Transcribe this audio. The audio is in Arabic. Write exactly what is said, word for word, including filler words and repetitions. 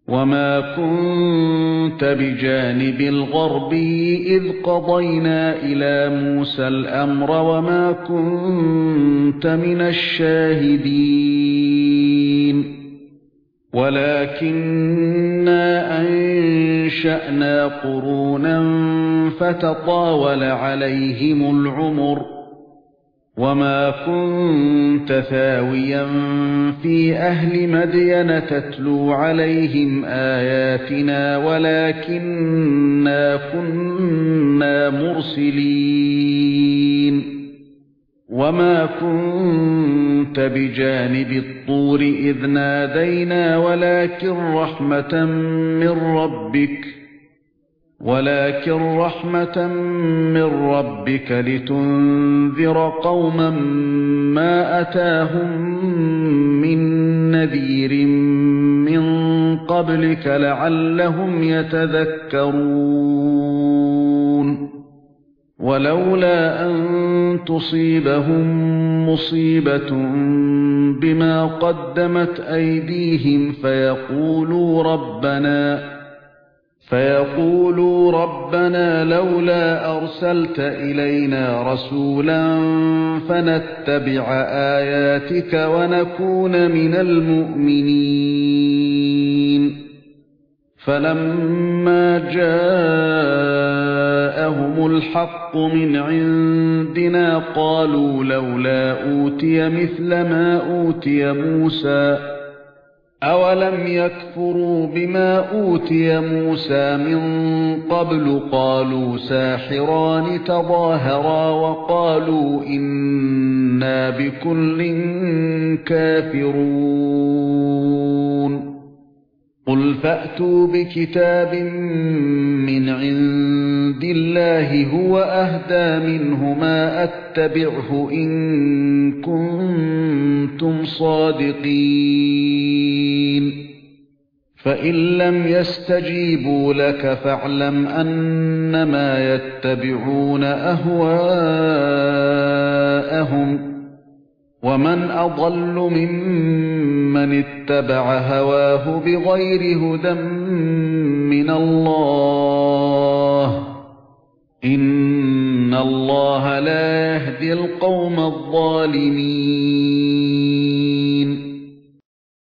وَمَا كُنتَ بِجَانِبِ الْغَرْبِيِّ إِذْ قَضَيْنَا إِلَى مُوسَى الْأَمْرَ وَمَا كُنتَ مِنَ الشَّاهِدِينَ وَلَكِنَّا أَنشَأْنَا قُرُونًا فَتَطَاوَلَ عَلَيْهِمُ الْعُمُرُ وَمَا كُنتَ ثَاوِيًا فِي أَهْلِ مَدْيَنَ تَتْلُو عَلَيْهِمْ آيَاتِنَا وَلَكِنَّا كُنَّا مُرْسِلِينَ وَمَا كُنتَ بِجَانِبِ الطُّورِ إِذْ نَادَيْنَا وَلَكِنْ رَحْمَةً مِنْ رَبِّكَ ولكن رحمة من ربك لتنذر قوما ما أتاهم من نذير من قبلك لعلهم يتذكرون ولولا أن تصيبهم مصيبة بما قدمت أيديهم فيقولوا ربنا فَيَقُولُوا رَبَّنَا لَوْلَا أَرْسَلْتَ إِلَيْنَا رَسُولًا فَنَتَّبِعَ آيَاتِكَ وَنَكُونَ مِنَ الْمُؤْمِنِينَ فَلَمَّا جَاءَهُمُ الْحَقُّ مِنْ عِندِنَا قَالُوا لَوْلَا أُوتِيَ مِثْلَ مَا أُوتِيَ مُوسَى أَوَلَمْ يَكْفُرُوا بِمَا أُوتِيَ مُوسَى مِنْ قَبْلُ قَالُوا سَاحِرَانِ تَظَاهَرَا وَقَالُوا إِنَّا بِكُلٍّ كَافِرُونَ قُلْ فَأْتُوا بِكِتَابٍ مِنْ عِنْدِ اللَّهِ هُوَ أَهْدَى مِنْهُمَا أَتَّبِعْهُ إِن كُنتُمْ صَادِقِينَ فَإِن لَّمْ يَسْتَجِيبُوا لَكَ فَاعْلَمْ أَنَّمَا يَتَّبِعُونَ أَهْوَاءَهُمْ وَمَنْ أَضَلُّ مِمَّنِ اتَّبَعَ هَوَاهُ بِغَيْرِ هُدًى مِنَ اللَّهِ إِنَّ اللَّهَ لَا يَهْدِي الْقَوْمَ الظَّالِمِينَ